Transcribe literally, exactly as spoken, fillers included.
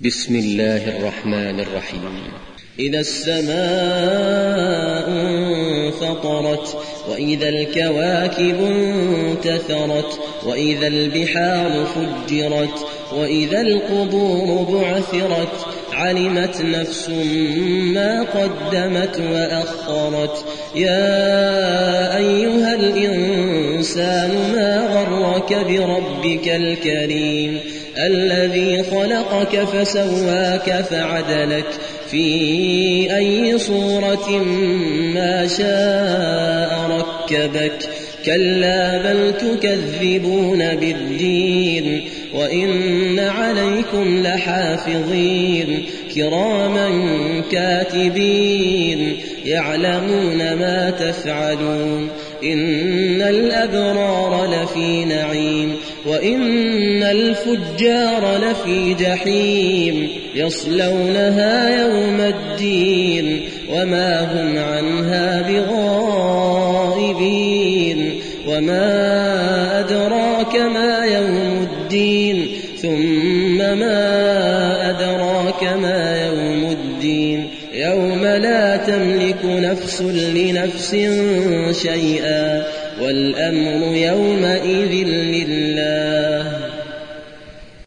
بسم الله الرحمن الرحيم. إذا السماء انفطرت وإذا الكواكب انتثرت وإذا البحار فجرت وإذا القبور بعثرت علمت نفس ما قدمت وأخرت. يا أيها الإنسان ما غرك بربك الكريم الذي خلقك فسواك فعدلك في أي صورة ما شاء ركبك. كلا بل تكذبون بالدين وإن عليكم لحافظين كراما كاتبين يعلمون ما تفعلون. إن الأبرار لفي نعيم وإن الفجار لفي جحيم يصلونها يوم الدين وما هم عنها بغائبين. وما أدراك ما يوم الدين ثم ما أدراك ما يوم الدين يوم لا تملك نفس لنفس شيئا والأمر يومئذ لله.